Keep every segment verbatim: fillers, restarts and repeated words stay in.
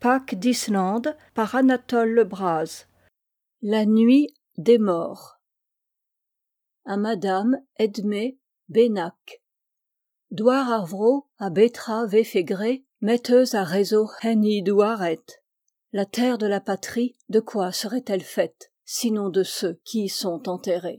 Pack d'Islande par Anatole Lebras. La nuit des morts. À Madame Edmé Bénac. Douar ar vro a betra vefegré, metteuse à réseau henni douaret. La terre de la patrie, de quoi serait-elle faite, sinon de ceux qui y sont enterrés?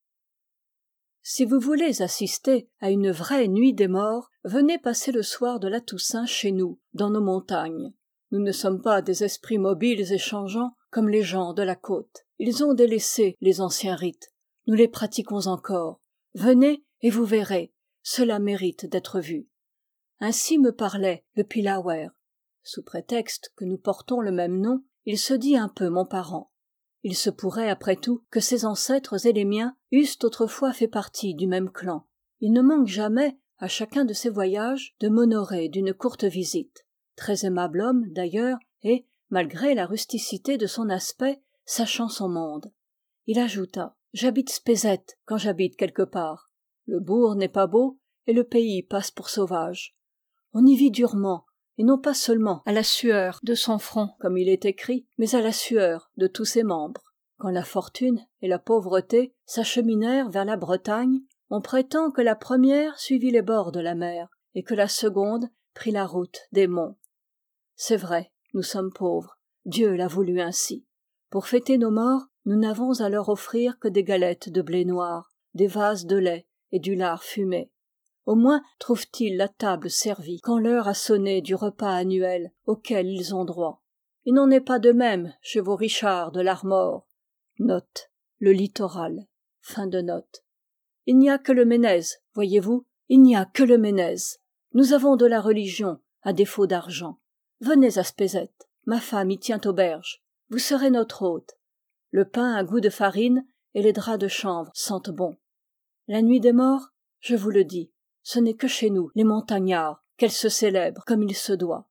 Si vous voulez assister à une vraie nuit des morts, venez passer le soir de la Toussaint chez nous, dans nos montagnes. Nous ne sommes pas des esprits mobiles et changeants comme les gens de la côte. Ils ont délaissé les anciens rites. Nous les pratiquons encore. Venez et vous verrez. Cela mérite d'être vu. Ainsi me parlait le Pillawer. Sous prétexte que nous portons le même nom, il se dit un peu mon parent. Il se pourrait, après tout, que ses ancêtres et les miens eussent autrefois fait partie du même clan. Il ne manque jamais, à chacun de ses voyages, de m'honorer d'une courte visite. Très aimable homme, d'ailleurs, et, malgré la rusticité de son aspect, sachant son monde. Il ajouta « J'habite Spézet quand j'habite quelque part. Le bourg n'est pas beau, et le pays passe pour sauvage. On y vit durement, et non pas seulement à la sueur de son front, comme il est écrit, mais à la sueur de tous ses membres. Quand la fortune et la pauvreté s'acheminèrent vers la Bretagne, on prétend que la première suivit les bords de la mer, et que la seconde prit la route des monts. C'est vrai, nous sommes pauvres, Dieu l'a voulu ainsi. Pour fêter nos morts, nous n'avons à leur offrir que des galettes de blé noir, des vases de lait et du lard fumé. Au moins trouvent-ils la table servie quand l'heure a sonné du repas annuel auquel ils ont droit. Il n'en est pas de même chez vos Richards de l'Armor. Note, le littoral. Fin de note. Il n'y a que le Ménez, voyez-vous, il n'y a que le Ménez. Nous avons de la religion, à défaut d'argent. Venez à Spézet, ma femme y tient auberge. Vous serez notre hôte. Le pain a goût de farine et les draps de chanvre sentent bon. La nuit des morts, je vous le dis, ce n'est que chez nous, les montagnards, qu'elle se célèbre comme il se doit.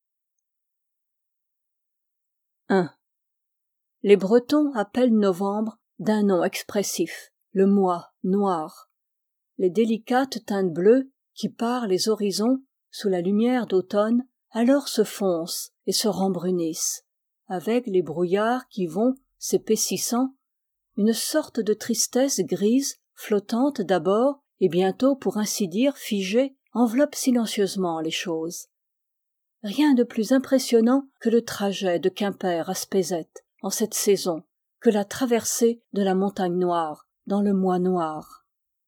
un. Les Bretons appellent novembre d'un nom expressif, le mois noir. Les délicates teintes bleues, qui parent les horizons, sous la lumière d'automne, alors se foncent et se rembrunissent, avec les brouillards qui vont, s'épaississant, une sorte de tristesse grise, flottante d'abord, et bientôt, pour ainsi dire, figée, enveloppe silencieusement les choses. Rien de plus impressionnant que le trajet de Quimper à Spézet, en cette saison, que la traversée de la montagne noire, dans le mois noir.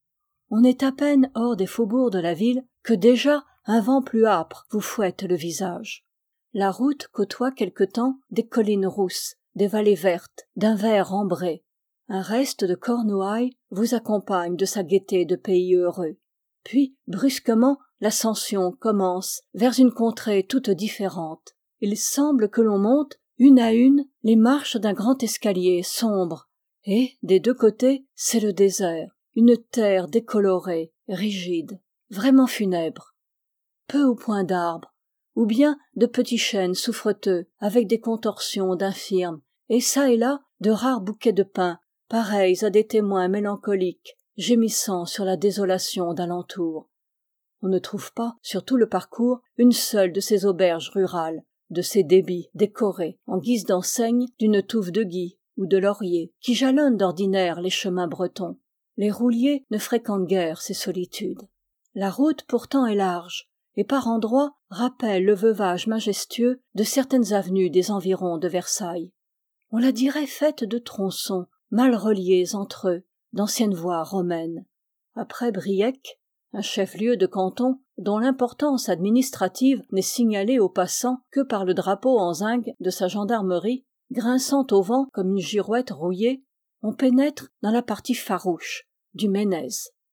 On est à peine hors des faubourgs de la ville que déjà un vent plus âpre vous fouette le visage. La route côtoie quelque temps des collines rousses, des vallées vertes, d'un vert ambré. Un reste de Cornouailles vous accompagne de sa gaieté de pays heureux. Puis, brusquement, l'ascension commence vers une contrée toute différente. Il semble que l'on monte, une à une, les marches d'un grand escalier sombre. Et, des deux côtés, c'est le désert, une terre décolorée, rigide, vraiment funèbre. Peu ou point d'arbres, ou bien de petits chênes souffreteux, avec des contorsions d'infirmes, et çà et là, de rares bouquets de pins, pareils à des témoins mélancoliques, gémissant sur la désolation d'alentour. On ne trouve pas, sur tout le parcours, une seule de ces auberges rurales, de ces débits décorés, en guise d'enseigne, d'une touffe de gui ou de laurier, qui jalonnent d'ordinaire les chemins bretons. Les rouliers ne fréquentent guère ces solitudes. La route pourtant est large, et par endroits rappelle le veuvage majestueux de certaines avenues des environs de Versailles. On la dirait faite de tronçons, mal reliés entre eux, d'anciennes voies romaines. Après Briec, un chef-lieu de canton dont l'importance administrative n'est signalée aux passants que par le drapeau en zinc de sa gendarmerie, grinçant au vent comme une girouette rouillée, on pénètre dans la partie farouche du Ménez.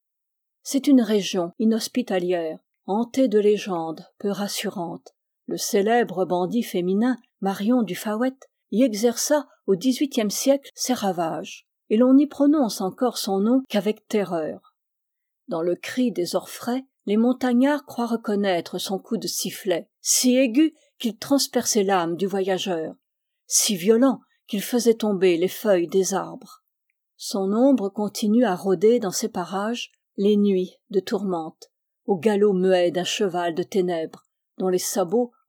C'est une région inhospitalière, hantée de légendes peu rassurantes. Le célèbre bandit féminin Marion du Faouët y exerça au dix-huitième siècle ses ravages, et l'on n'y prononce encore son nom qu'avec terreur. Dans le cri des orfraies, les montagnards croient reconnaître son coup de sifflet, si aigu qu'il transperçait l'âme du voyageur, si violent qu'il faisait tomber les feuilles des arbres. Son ombre continue à rôder dans ces parages les nuits de tourmente, au galop muet d'un cheval de ténèbres, dont les sabots,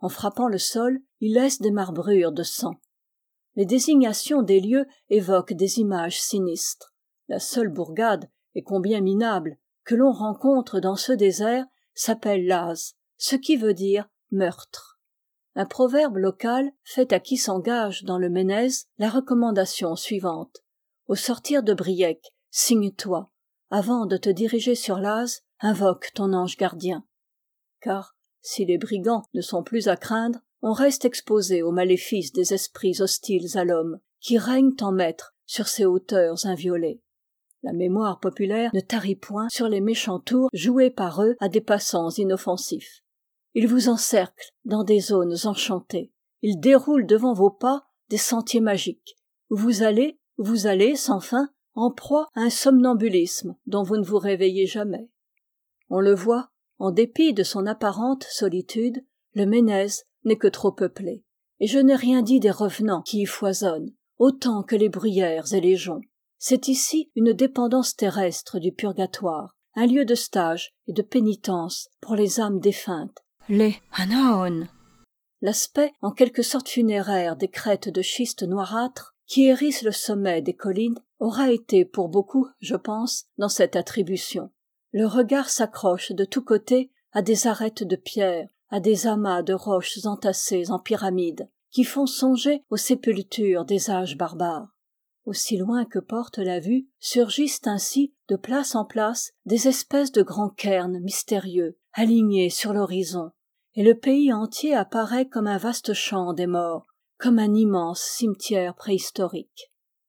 En frappant le sol, il laisse des marbrures de sang. Les désignations des lieux évoquent des images sinistres. La seule bourgade, et combien minable, que l'on rencontre dans ce désert s'appelle Laz, ce qui veut dire meurtre. Un proverbe local fait à qui s'engage dans le Ménez la recommandation suivante. Au sortir de Briec, signe-toi. Avant de te diriger sur Laz, invoque ton ange gardien. Car, si les brigands ne sont plus à craindre, on reste exposé aux maléfices des esprits hostiles à l'homme, qui règnent en maîtres sur ces hauteurs inviolées. La mémoire populaire ne tarit point sur les méchants tours joués par eux à des passants inoffensifs. Ils vous encerclent dans des zones enchantées. Ils déroulent devant vos pas des sentiers magiques, où vous allez, où vous allez sans fin, en proie à un somnambulisme dont vous ne vous réveillez jamais. On le voit, en dépit de son apparente solitude, le Ménez n'est que trop peuplé. Et je n'ai rien dit des revenants qui y foisonnent, autant que les bruyères et les joncs. C'est ici une dépendance terrestre du purgatoire, un lieu de stage et de pénitence pour les âmes défuntes, les Anaôn. L'aspect en quelque sorte funéraire des crêtes de schiste noirâtre qui hérissent le sommet des collines aura été pour beaucoup, je pense, dans cette attribution. Le regard s'accroche de tous côtés à des arêtes de pierre, à des amas de roches entassées en pyramides, qui font songer aux sépultures des âges barbares. Aussi loin que porte la vue, surgissent ainsi, de place en place, des espèces de grands cairns mystérieux, alignés sur l'horizon, et le pays entier apparaît comme un vaste champ des morts, comme un immense cimetière préhistorique.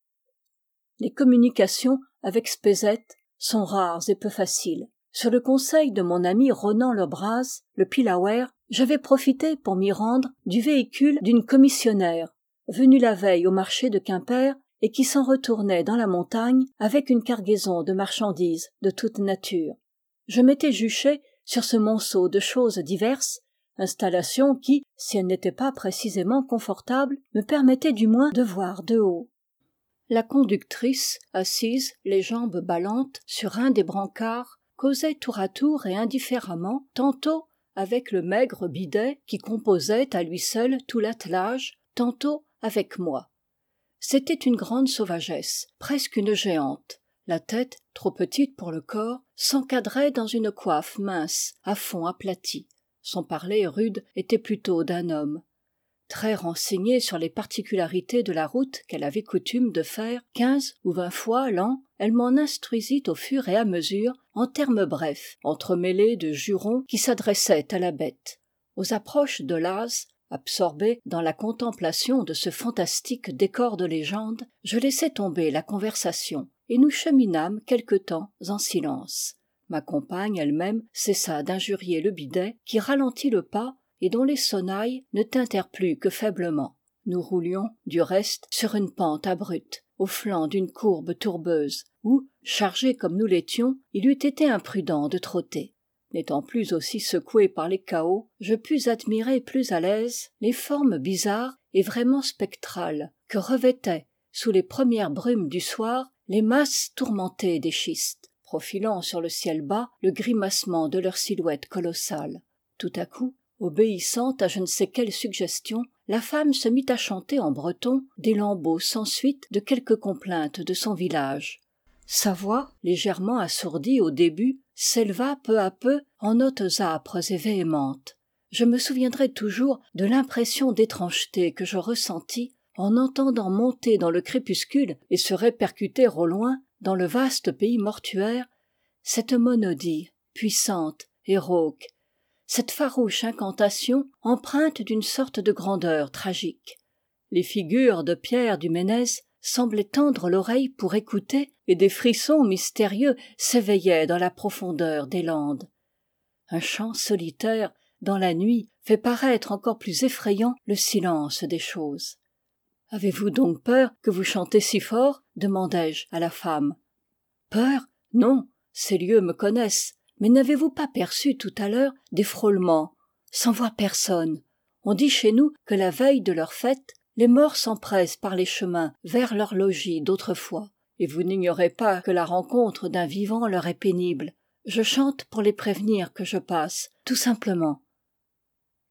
Les communications avec Spézet sont rares et peu faciles. Sur le conseil de mon ami Ronan Lebras, le Pillawer, j'avais profité pour m'y rendre du véhicule d'une commissionnaire, venue la veille au marché de Quimper et qui s'en retournait dans la montagne avec une cargaison de marchandises de toute nature. Je m'étais juché sur ce monceau de choses diverses, installation qui, si elle n'était pas précisément confortable, me permettait du moins de voir de haut. La conductrice, assise, les jambes ballantes, sur un des brancards, causait tour à tour et indifféremment, tantôt avec le maigre bidet qui composait à lui seul tout l'attelage, tantôt avec moi. C'était une grande sauvagesse, presque une géante. La tête, trop petite pour le corps, s'encadrait dans une coiffe mince, à fond aplati. Son parler rude était plutôt d'un homme. Très renseignée sur les particularités de la route qu'elle avait coutume de faire quinze ou vingt fois l'an, elle m'en instruisit au fur et à mesure, en termes brefs, entremêlés de jurons qui s'adressaient à la bête. Aux approches de Laz, absorbé dans la contemplation de ce fantastique décor de légende, je laissai tomber la conversation, et nous cheminâmes quelque temps en silence. Ma compagne elle-même cessa d'injurier le bidet, qui ralentit le pas, et dont les sonnailles ne tintèrent plus que faiblement. Nous roulions, du reste, sur une pente abrupte, au flanc d'une courbe tourbeuse, où, chargés comme nous l'étions, il eût été imprudent de trotter. N'étant plus aussi secoué par les cahots, je pus admirer plus à l'aise les formes bizarres et vraiment spectrales que revêtaient, sous les premières brumes du soir, les masses tourmentées des schistes, profilant sur le ciel bas le grimacement de leurs silhouettes colossales. Tout à coup, obéissant à je ne sais quelle suggestion, la femme se mit à chanter en breton des lambeaux sans suite de quelques complaintes de son village. Sa voix, légèrement assourdie au début, s'éleva peu à peu en notes âpres et véhémentes. Je me souviendrai toujours de l'impression d'étrangeté que je ressentis en entendant monter dans le crépuscule et se répercuter au loin, dans le vaste pays mortuaire, cette monodie puissante et rauque, cette farouche incantation empreinte d'une sorte de grandeur tragique. Les figures de pierre du Ménez semblaient tendre l'oreille pour écouter, et des frissons mystérieux s'éveillaient dans la profondeur des landes. Un chant solitaire, dans la nuit, fait paraître encore plus effrayant le silence des choses. « Avez-vous donc peur que vous chantez si fort ?» demandai-je à la femme. « Peur ? Non, ces lieux me connaissent. Mais n'avez-vous pas perçu tout à l'heure des frôlements, sans voir personne ? On dit chez nous que la veille de leur fête, les morts s'empressent par les chemins vers leur logis d'autrefois. Et vous n'ignorez pas que la rencontre d'un vivant leur est pénible. Je chante pour les prévenir que je passe, tout simplement. »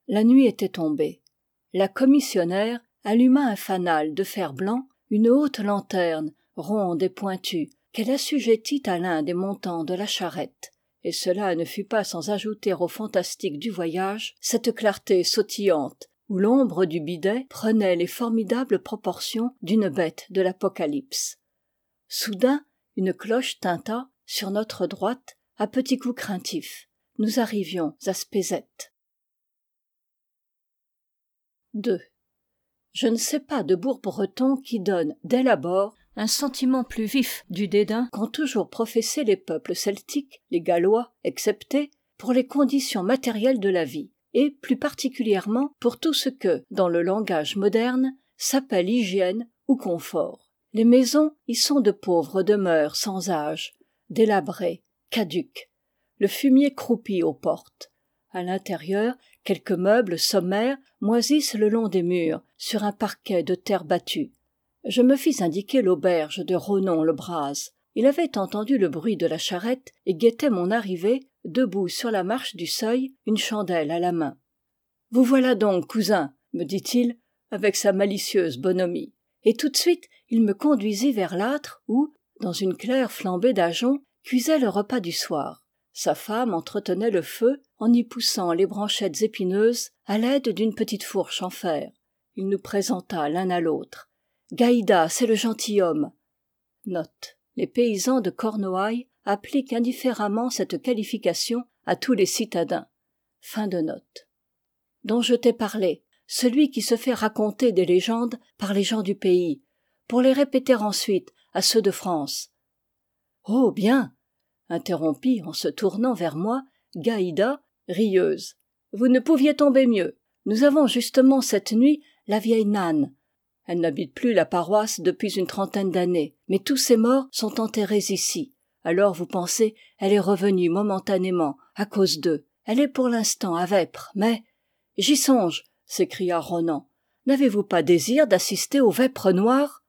La nuit était tombée. La commissionnaire alluma un fanal de fer blanc, une haute lanterne, ronde et pointue, qu'elle assujettit à l'un des montants de la charrette. Et cela ne fut pas sans ajouter au fantastique du voyage cette clarté sautillante, où l'ombre du bidet prenait les formidables proportions d'une bête de l'Apocalypse. Soudain, une cloche tinta, sur notre droite, à petits coups craintifs. Nous arrivions à Spézet. deux. Je ne sais pas de bourg breton qui donne, dès l'abord, un sentiment plus vif du dédain qu'ont toujours professé les peuples celtiques, les Gallois exceptés, pour les conditions matérielles de la vie, et plus particulièrement pour tout ce que, dans le langage moderne, s'appelle hygiène ou confort. Les maisons y sont de pauvres demeures sans âge, délabrées, caduques. Le fumier croupit aux portes. À l'intérieur, quelques meubles sommaires moisissent le long des murs, sur un parquet de terre battue. Je me fis indiquer l'auberge de Ronon-le-Braz. Il avait entendu le bruit de la charrette et guettait mon arrivée, debout sur la marche du seuil, une chandelle à la main. « Vous voilà donc, cousin, » me dit-il, avec sa malicieuse bonhomie. Et tout de suite, il me conduisit vers l'âtre où, dans une claire flambée d'ajoncs, cuisait le repas du soir. Sa femme entretenait le feu en y poussant les branchettes épineuses à l'aide d'une petite fourche en fer. Il nous présenta l'un à l'autre. « Gaïda, c'est le gentilhomme. » Note. Les paysans de Cornouailles appliquent indifféremment cette qualification à tous les citadins. Fin de note. Dont je t'ai parlé, celui qui se fait raconter des légendes par les gens du pays, pour les répéter ensuite à ceux de France. « Oh, bien !» interrompit en se tournant vers moi Gaïda, rieuse. « Vous ne pouviez tomber mieux. Nous avons justement cette nuit la vieille Nann. Elle n'habite plus la paroisse depuis une trentaine d'années, mais tous ses morts sont enterrés ici. Alors vous pensez, elle est revenue momentanément, à cause d'eux. Elle est pour l'instant à Vêpres, mais... J'y songe, s'écria Ronan. N'avez-vous pas désir d'assister aux Vêpres noires?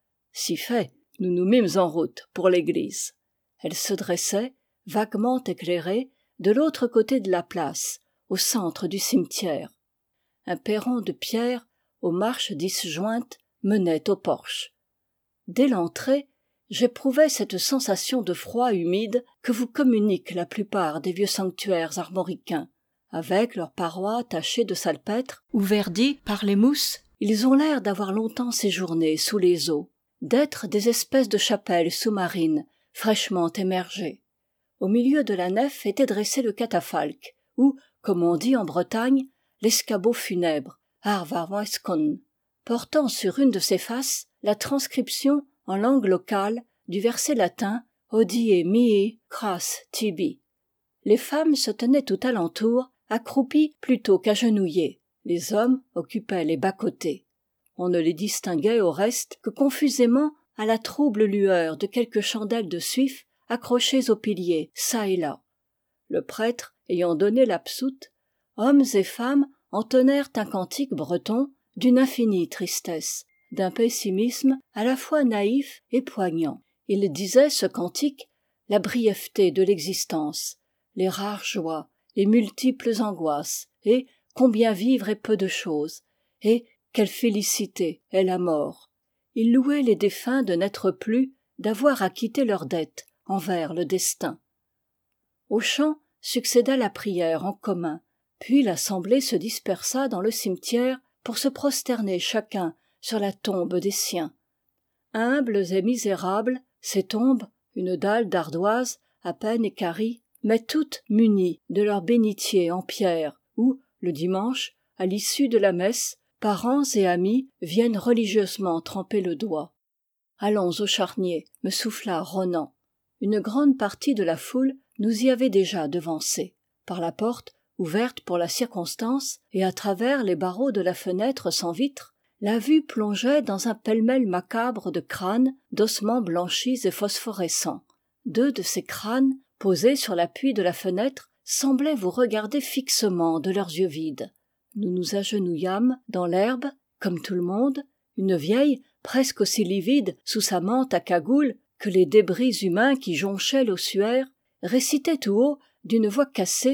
Si fait, nous nous mîmes en route pour l'église. Elle se dressait, vaguement éclairée, de l'autre côté de la place, au centre du cimetière. Un perron de pierre, aux marches disjointes, menait au porche. Dès l'entrée, j'éprouvais cette sensation de froid humide que vous communiquent la plupart des vieux sanctuaires armoricains. Avec leurs parois tachées de salpêtre ou verdies par les mousses, ils ont l'air d'avoir longtemps séjourné sous les eaux, d'être des espèces de chapelles sous-marines, fraîchement émergées. Au milieu de la nef était dressé le catafalque, ou, comme on dit en Bretagne, l'escabeau funèbre, Arvarwaskon, portant sur une de ses faces la transcription en langue locale du verset latin Hodie mihi cras tibi. Les femmes se tenaient tout alentour, accroupies plutôt qu'agenouillées. Les hommes occupaient les bas-côtés. On ne les distinguait au reste que confusément à la trouble lueur de quelques chandelles de suif accrochées aux piliers çà et là. Le prêtre ayant donné l'absoute, hommes et femmes entonnèrent un cantique breton d'une infinie tristesse, d'un pessimisme à la fois naïf et poignant. Il disait, ce cantique, la brièveté de l'existence, les rares joies, les multiples angoisses, et combien vivre est peu de choses, et quelle félicité est la mort. Il louait les défunts de n'être plus, d'avoir acquitté leurs dettes envers le destin. Au chant succéda la prière en commun, puis l'assemblée se dispersa dans le cimetière pour se prosterner chacun sur la tombe des siens. Humbles et misérables, ces tombes, une dalle d'ardoise à peine équarrie, mais toutes munies de leur bénitier en pierre, où, le dimanche, à l'issue de la messe, parents et amis viennent religieusement tremper le doigt. « Allons au charnier », me souffla Ronan. Une grande partie de la foule nous y avait déjà devancés. Par la porte, ouverte pour la circonstance, et à travers les barreaux de la fenêtre sans vitre, la vue plongeait dans un pêle-mêle macabre de crânes, d'ossements blanchis et phosphorescents. Deux de ces crânes, posés sur l'appui de la fenêtre, semblaient vous regarder fixement de leurs yeux vides. Nous nous agenouillâmes dans l'herbe, comme tout le monde. Une vieille, presque aussi livide sous sa mante à cagoule que les débris humains qui jonchaient l'ossuaire, récitait tout haut, d'une voix cassée,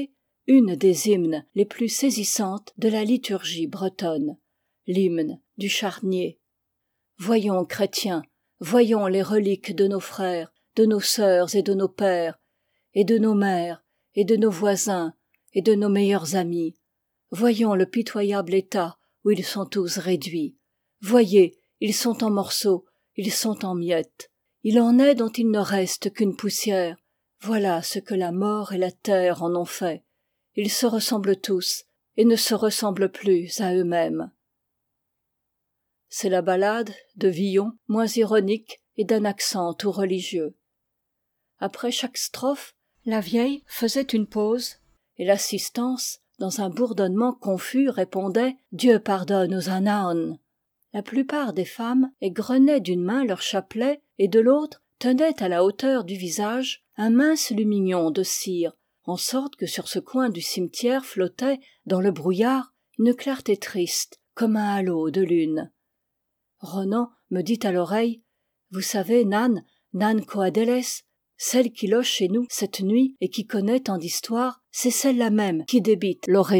une des hymnes les plus saisissantes de la liturgie bretonne, l'hymne du charnier. Voyons, chrétiens, voyons les reliques de nos frères, de nos sœurs et de nos pères, et de nos mères, et de nos voisins, et de nos meilleurs amis. Voyons le pitoyable état où ils sont tous réduits. Voyez, ils sont en morceaux, ils sont en miettes. Il en est dont il ne reste qu'une poussière. Voilà ce que la mort et la terre en ont fait. Ils se ressemblent tous, et ne se ressemblent plus à eux-mêmes. C'est la ballade de Villon, moins ironique et d'un accent tout religieux. Après chaque strophe, la vieille faisait une pause, et l'assistance, dans un bourdonnement confus, répondait « Dieu pardonne aux Anaôn ». La plupart des femmes égrenaient d'une main leur chapelet et de l'autre tenaient à la hauteur du visage un mince lumignon de cire, en sorte que sur ce coin du cimetière flottait, dans le brouillard, une clarté triste, comme un halo de lune. Ronan me dit à l'oreille « Vous savez, Nan, Nan Coadélez, celle qui loge chez nous cette nuit et qui connaît tant d'histoires, c'est celle-là même qui débite l'oraison. »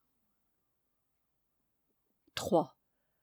trois.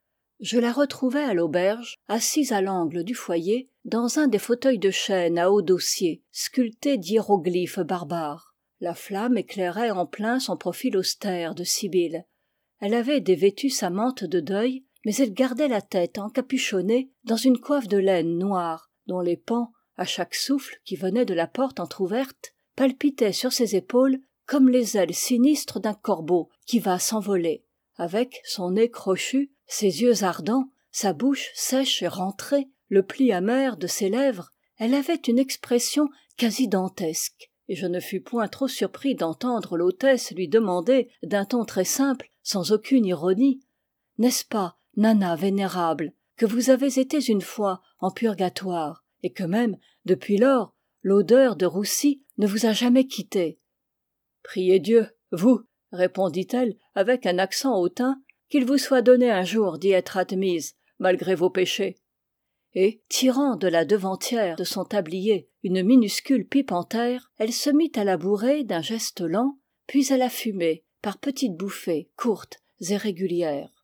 Je la retrouvai à l'auberge, assise à l'angle du foyer, dans un des fauteuils de chêne à haut dossier, sculptés d'hiéroglyphes barbares. La flamme éclairait en plein son profil austère de sibylle. Elle avait dévêtu sa mante de deuil, mais elle gardait la tête encapuchonnée dans une coiffe de laine noire, dont les pans, à chaque souffle qui venait de la porte entr'ouverte, palpitaient sur ses épaules comme les ailes sinistres d'un corbeau qui va s'envoler. Avec son nez crochu, ses yeux ardents, sa bouche sèche et rentrée, le pli amer de ses lèvres, elle avait une expression quasi dantesque, et je ne fus point trop surpris d'entendre l'hôtesse lui demander, d'un ton très simple, sans aucune ironie, « N'est-ce pas, nana vénérable, que vous avez été une fois en purgatoire, et que même, depuis lors, l'odeur de roussi ne vous a jamais quitté ?» « Priez Dieu, vous, répondit-elle avec un accent hautain, qu'il vous soit donné un jour d'y être admise, malgré vos péchés. Et, tirant de la devantière de son tablier une minuscule pipe en terre, elle se mit à la bourrer d'un geste lent, puis à la fumer par petites bouffées courtes et régulières.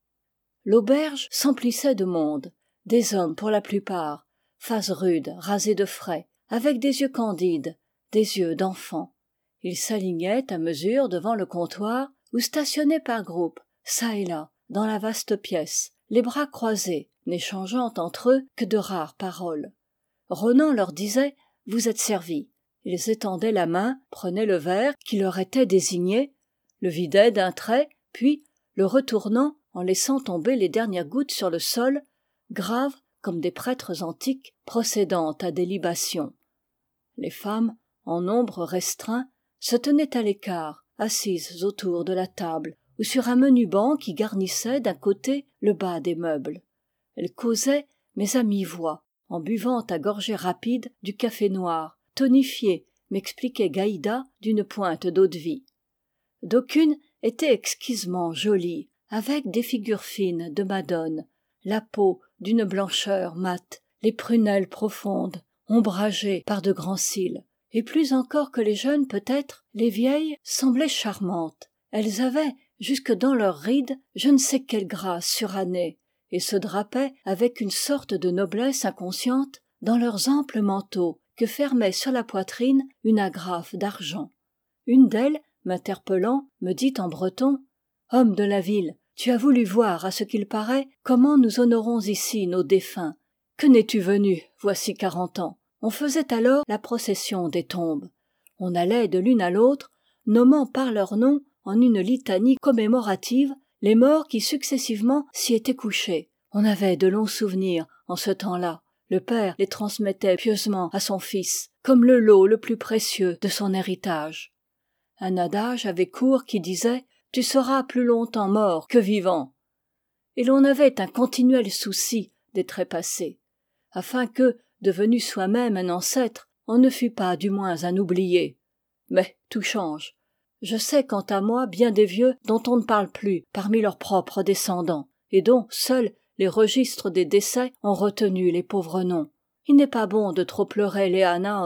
L'auberge s'emplissait de monde, des hommes pour la plupart, faces rudes, rasées de frais, avec des yeux candides, des yeux d'enfants. Ils s'alignaient à mesure devant le comptoir, ou stationnaient par groupes, çà et là, dans la vaste pièce, les bras croisés, n'échangeant entre eux que de rares paroles. Ronan leur disait « Vous êtes servis ». Ils étendaient la main, prenaient le verre qui leur était désigné, le vidaient d'un trait, puis, le retournant, en laissant tomber les dernières gouttes sur le sol, graves comme des prêtres antiques procédant à des libations. Les femmes, en nombre restreint, se tenaient à l'écart, assises autour de la table, ou sur un menu banc qui garnissait d'un côté le bas des meubles. Elles causaient, mais à mi-voix, en buvant à gorgées rapides du café noir, tonifié, m'expliquait Gaïda, d'une pointe d'eau-de-vie. D'aucunes étaient exquisement jolies, avec des figures fines de madones, la peau d'une blancheur mate, les prunelles profondes, ombragées par de grands cils. Et plus encore que les jeunes peut-être, les vieilles semblaient charmantes. Elles avaient, jusque dans leurs rides, je ne sais quelle grâce surannée, et se drapaient avec une sorte de noblesse inconsciente dans leurs amples manteaux que fermait sur la poitrine une agrafe d'argent. Une d'elles, m'interpellant, me dit en breton « Homme de la ville, tu as voulu voir, à ce qu'il paraît, comment nous honorons ici nos défunts. Que n'es-tu venu, voici quarante ans ? On faisait alors la procession des tombes. On allait de l'une à l'autre, nommant par leur nom, en une litanie commémorative, les morts qui successivement s'y étaient couchés. On avait de longs souvenirs en ce temps-là. Le père les transmettait pieusement à son fils, comme le lot le plus précieux de son héritage. Un adage avait cours qui disait « Tu seras plus longtemps mort que vivant ». Et l'on avait un continuel souci des trépassés, afin que, devenu soi-même un ancêtre, on ne fût pas du moins un oublié. Mais tout change. Je sais quant à moi bien des vieux dont on ne parle plus parmi leurs propres descendants, et dont seuls les registres des décès ont retenu les pauvres noms. Il n'est pas bon de trop pleurer les Anaôn,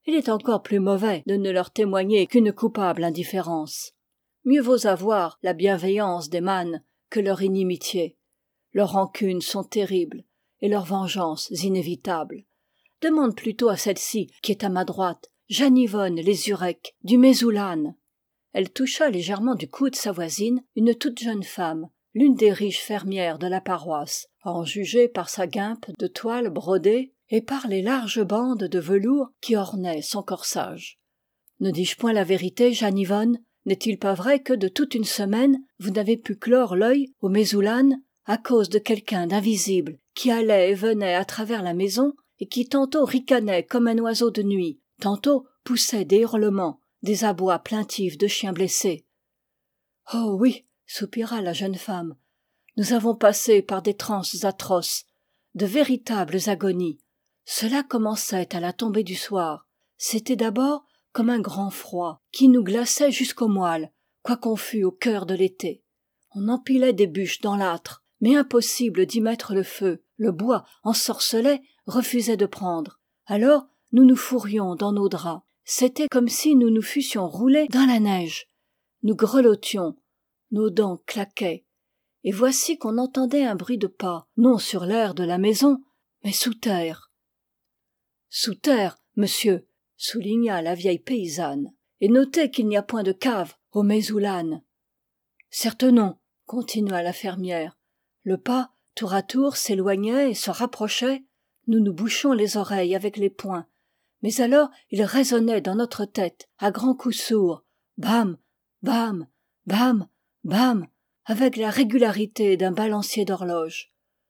il est encore plus mauvais de ne leur témoigner qu'une coupable indifférence. Mieux vaut avoir la bienveillance des mânes que leur inimitié. Leurs rancunes sont terribles et leurs vengeances inévitables. Demande plutôt à celle-ci qui est à ma droite, Jeanne-Yvonne Lézurec, du Mézoulane. Elle toucha légèrement du coude sa voisine, une toute jeune femme, l'une des riches fermières de la paroisse, à en juger par sa guimpe de toile brodée et par les larges bandes de velours qui ornaient son corsage. Ne dis-je point la vérité, Jeanne-Yvonne ? N'est-il pas vrai que de toute une semaine vous n'avez pu clore l'œil au Mézoulane à cause de quelqu'un d'invisible qui allait et venait à travers la maison et qui tantôt ricanait comme un oiseau de nuit, tantôt poussait des hurlements, des abois plaintifs de chiens blessés. Oh oui, soupira la jeune femme, nous avons passé par des transes atroces, de véritables agonies. Cela commençait à la tombée du soir. C'était d'abord comme un grand froid qui nous glaçait jusqu'aux moelles, quoiqu'on fût au cœur de l'été. On empilait des bûches dans l'âtre, mais impossible d'y mettre le feu. Le bois ensorcelait, refusait de prendre. Alors nous nous fourrions dans nos draps. C'était comme si nous nous fussions roulés dans la neige. Nous grelottions, nos dents claquaient. Et voici qu'on entendait un bruit de pas, non sur l'aire de la maison, mais sous terre. Sous terre, monsieur, souligna la vieille paysanne, et notez qu'il n'y a point de cave au Mézoulane. Certes non, continua la fermière. Le pas, tour à tour, s'éloignait et se rapprochait. Nous nous bouchions les oreilles avec les poings. Mais alors il résonnait dans notre tête, à grands coups sourds. Bam, bam, bam, bam, avec la régularité d'un balancier d'horloge.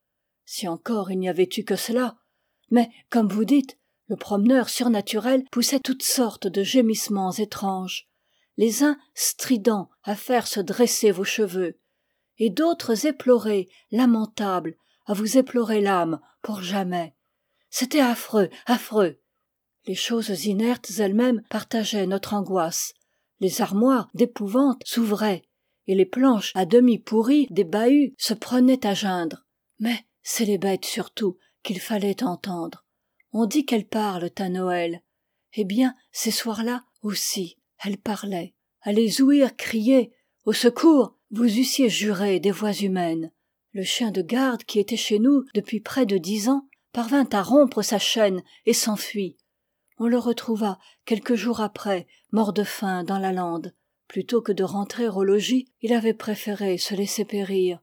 Si encore il n'y avait eu que cela. Mais, comme vous dites, le promeneur surnaturel poussait toutes sortes de gémissements étranges, les uns stridents à faire se dresser vos cheveux, et d'autres éplorés, lamentables, à vous éplorer l'âme pour jamais. C'était affreux, affreux. Les choses inertes elles-mêmes partageaient notre angoisse. Les armoires d'épouvante s'ouvraient, et les planches à demi pourries des bahuts se prenaient à geindre. Mais c'est les bêtes surtout qu'il fallait entendre. On dit qu'elles parlent à Noël. Eh bien, ces soirs-là aussi, elles parlaient. À les ouïr crier « Au secours !» vous eussiez juré des voix humaines. Le chien de garde qui était chez nous depuis près de dix ans parvint à rompre sa chaîne et s'enfuit. On le retrouva quelques jours après, mort de faim dans la lande. Plutôt que de rentrer au logis, il avait préféré se laisser périr.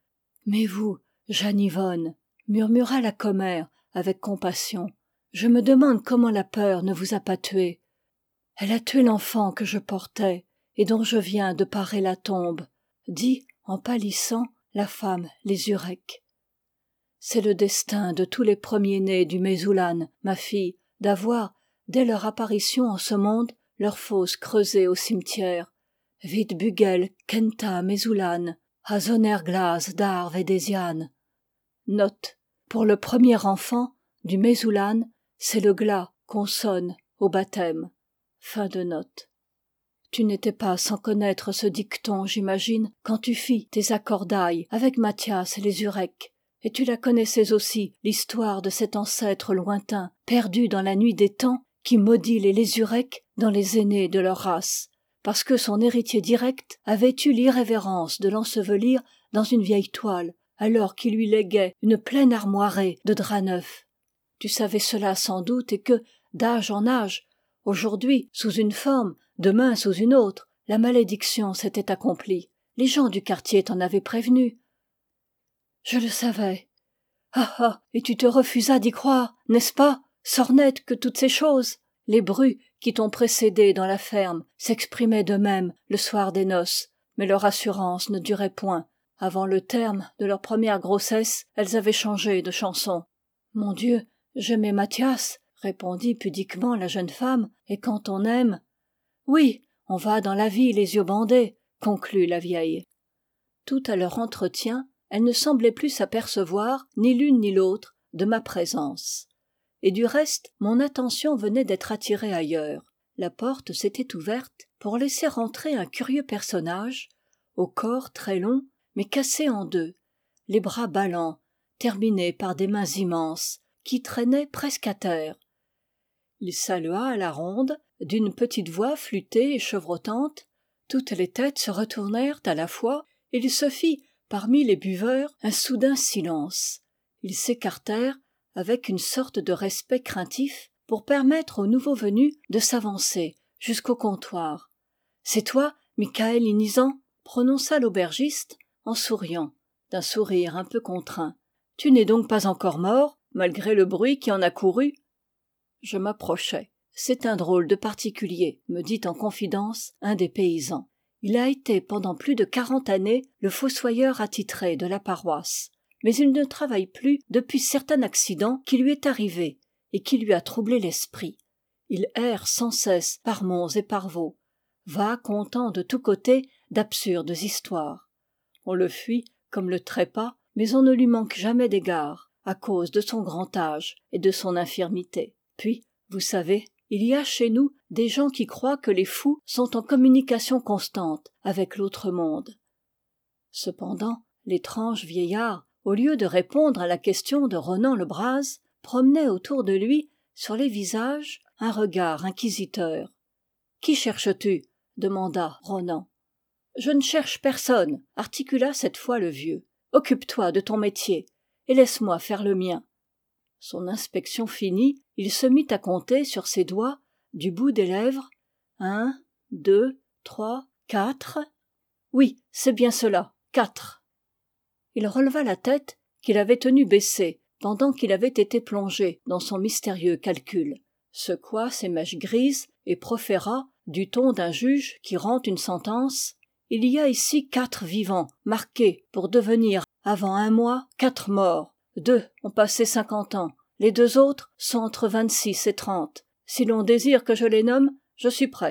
« Mais vous, Jeanne-Yvonne, murmura la commère avec compassion, je me demande comment la peur ne vous a pas tuée. Elle a tué l'enfant que je portais et dont je viens de parer la tombe, dit, en pâlissant, la femme Lézurec. C'est le destin de tous les premiers-nés du Mézoulane, ma fille, d'avoir, dès leur apparition en ce monde, leur fosse creusée au cimetière. Vite bugel kenta Mézoulane, Azonerglaz d'Arve et d'Éziane. Note. Pour le premier enfant, du Mézoulane, c'est le glas qu'on sonne au baptême. Fin de note. Tu n'étais pas sans connaître ce dicton, j'imagine, quand tu fis tes accordailles avec Mathias Lézurec. Et tu la connaissais aussi, l'histoire de cet ancêtre lointain, perdu dans la nuit des temps, qui maudit les Lézurec dans les aînés de leur race, parce que son héritier direct avait eu l'irrévérence de l'ensevelir dans une vieille toile, alors qu'il lui léguait une pleine armoirée de draps neufs. Tu savais cela sans doute et que, d'âge en âge, aujourd'hui sous une forme, demain sous une autre, la malédiction s'était accomplie. Les gens du quartier t'en avaient prévenu. Je le savais. Ah ah, et tu te refusas d'y croire, n'est-ce pas, sornette que toutes ces choses? Les brus qui t'ont précédé dans la ferme s'exprimaient d'eux-mêmes le soir des noces, mais leur assurance ne durait point. Avant le terme de leur première grossesse, elles avaient changé de chanson. Mon Dieu, j'aimais Mathias, répondit pudiquement la jeune femme, et quand on aime... Oui, on va dans la vie les yeux bandés, conclut la vieille. Tout à leur entretien, elles ne semblaient plus s'apercevoir, ni l'une ni l'autre, de ma présence. Et du reste, mon attention venait d'être attirée ailleurs. La porte s'était ouverte pour laisser entrer un curieux personnage, au corps très long, mais cassé en deux, les bras ballants, terminés par des mains immenses, qui traînaient presque à terre. Il salua à la ronde, d'une petite voix flûtée et chevrotante. Toutes les têtes se retournèrent à la fois, et il se fit, parmi les buveurs, un soudain silence. Ils s'écartèrent, avec une sorte de respect craintif, pour permettre aux nouveaux venus de s'avancer jusqu'au comptoir. « C'est toi, Mikaël Inizan ?» prononça l'aubergiste, en souriant, d'un sourire un peu contraint. « Tu n'es donc pas encore mort, malgré le bruit qui en a couru ?» Je m'approchai. « C'est un drôle de particulier, » me dit en confidence un des paysans. Il a été pendant plus de quarante années le fossoyeur attitré de la paroisse. Mais il ne travaille plus depuis certain accident qui lui est arrivé et qui lui a troublé l'esprit. Il erre sans cesse par monts et par vaux, va contant de tous côtés d'absurdes histoires. On le fuit comme le trépas, mais on ne lui manque jamais d'égard, à cause de son grand âge et de son infirmité. Puis, vous savez, il y a chez nous des gens qui croient que les fous sont en communication constante avec l'autre monde. Cependant, l'étrange vieillard, au lieu de répondre à la question de Ronan le Braz, promenait autour de lui, sur les visages, un regard inquisiteur. « Qui cherches-tu » demanda Ronan. « Je ne cherche personne, » articula cette fois le vieux. « Occupe-toi de ton métier, et laisse-moi faire le mien. » Son inspection finie, il se mit à compter sur ses doigts, du bout des lèvres. Un, deux, trois, quatre. Oui, c'est bien cela, quatre. Il releva la tête qu'il avait tenue baissée pendant qu'il avait été plongé dans son mystérieux calcul, secoua ses mèches grises et proféra, du ton d'un juge qui rend une sentence: « Il y a ici quatre vivants, marqués pour devenir, avant un mois, quatre morts. Deux ont passé cinquante ans, les deux autres sont entre vingt-six et trente. Si l'on désire que je les nomme, je suis prêt. »«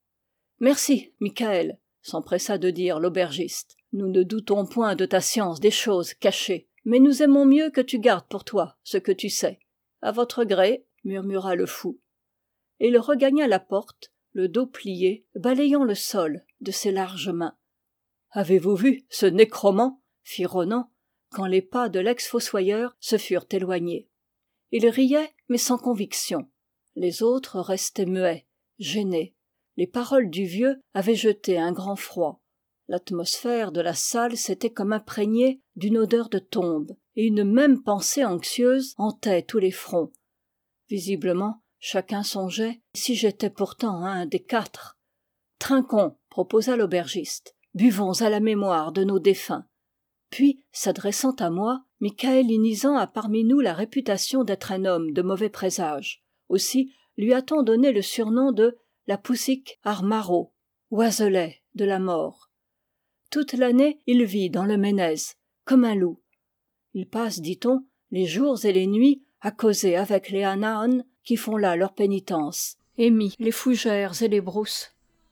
Merci, Mikaël, » s'empressa de dire l'aubergiste. « Nous ne doutons point de ta science des choses cachées, mais nous aimons mieux que tu gardes pour toi ce que tu sais. »« À votre gré, » murmura le fou. Et il regagna la porte, le dos plié, balayant le sol de ses larges mains. « Avez-vous vu ce nécromant ?» fit Ronan, quand les pas de l'ex-fossoyeur se furent éloignés. Il riait, mais sans conviction. Les autres restaient muets, gênés. Les paroles du vieux avaient jeté un grand froid. L'atmosphère de la salle s'était comme imprégnée d'une odeur de tombe, et une même pensée anxieuse hantait tous les fronts. Visiblement, chacun songeait « si j'étais pourtant un des quatre ?» « Trinquons, » proposa l'aubergiste. « Buvons à la mémoire de nos défunts. » Puis, s'adressant à moi, Mikaël Inizan a parmi nous la réputation d'être un homme de mauvais présage. Aussi lui a-t-on donné le surnom de la Poussique Armaro, oiselet de la mort. Toute l'année, il vit dans le Ménez, comme un loup. Il passe, dit-on, les jours et les nuits à causer avec les Anaôn qui font là leur pénitence, Émis, les fougères et les brousses.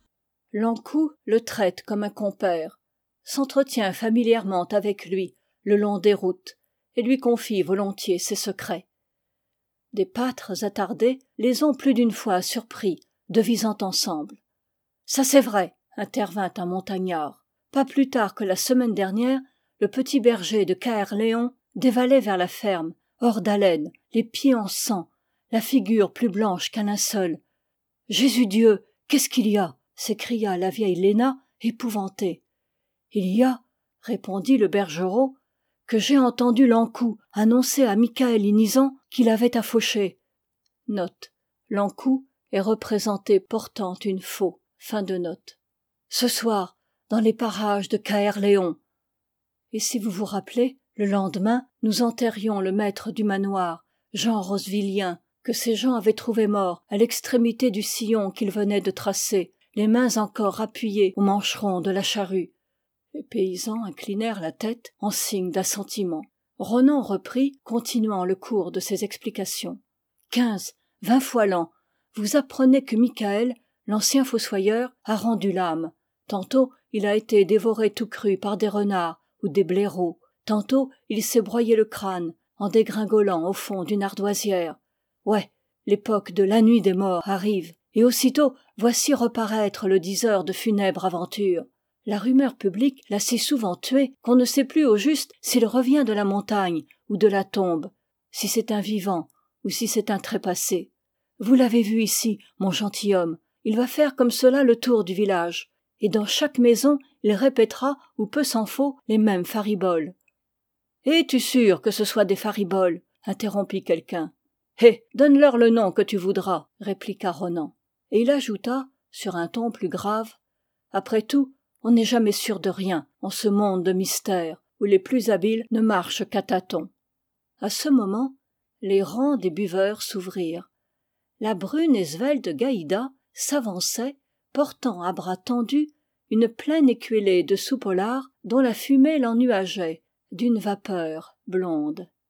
L'Ankou le traite comme un compère, s'entretient familièrement avec lui le long des routes et lui confie volontiers ses secrets. Des pâtres attardés les ont plus d'une fois surpris devisant ensemble. « Ça c'est vrai !» intervint un montagnard. « Pas plus tard que la semaine dernière, le petit berger de Caërléon dévalait vers la ferme, hors d'haleine, les pieds en sang, la figure plus blanche qu'un linceul. « Jésus Dieu, qu'est-ce qu'il y a ?» s'écria la vieille Léna, épouvantée. « Il y a, » répondit le bergerot, « que j'ai entendu l'Ankou annoncer à Mikaël Inizan qu'il avait à faucher. » Note. L'Ankou est représenté portant une faux. Fin de note. Ce soir, dans les parages de Caërléon. Et si vous vous rappelez, le lendemain, nous enterrions le maître du manoir, Jean Rosevillien, que ces gens avaient trouvé mort à l'extrémité du sillon qu'ils venaient de tracer, les mains encore appuyées au mancheron de la charrue. Les paysans inclinèrent la tête en signe d'assentiment. Ronan reprit, continuant le cours de ses explications. Quinze, vingt fois l'an, vous apprenez que Mikaël, l'ancien fossoyeur, a rendu l'âme. Tantôt, il a été dévoré tout cru par des renards ou des blaireaux. Tantôt, il s'est broyé le crâne en dégringolant au fond d'une ardoisière. Ouais, l'époque de la nuit des morts arrive. Et aussitôt, voici reparaître le diseur de funèbres aventures. La rumeur publique l'a si souvent tué qu'on ne sait plus au juste s'il revient de la montagne ou de la tombe, si c'est un vivant ou si c'est un trépassé. vous l'avez vu ici, mon gentilhomme, il va faire comme cela le tour du village, et dans chaque maison il répétera ou peu s'en faut les mêmes fariboles. Es-tu sûr que ce soit des fariboles? Interrompit quelqu'un. Eh, donne-leur le nom que tu voudras, répliqua Ronan. Et il ajouta, sur un ton plus grave, après tout, on n'est jamais sûr de rien en ce monde de mystères où les plus habiles ne marchent qu'à tâtons. À ce moment, les rangs des buveurs s'ouvrirent. La brune et svelte Gaïda s'avançait, portant à bras tendus une pleine écuellée de soupe au lard dont la fumée l'ennuageait d'une vapeur blonde.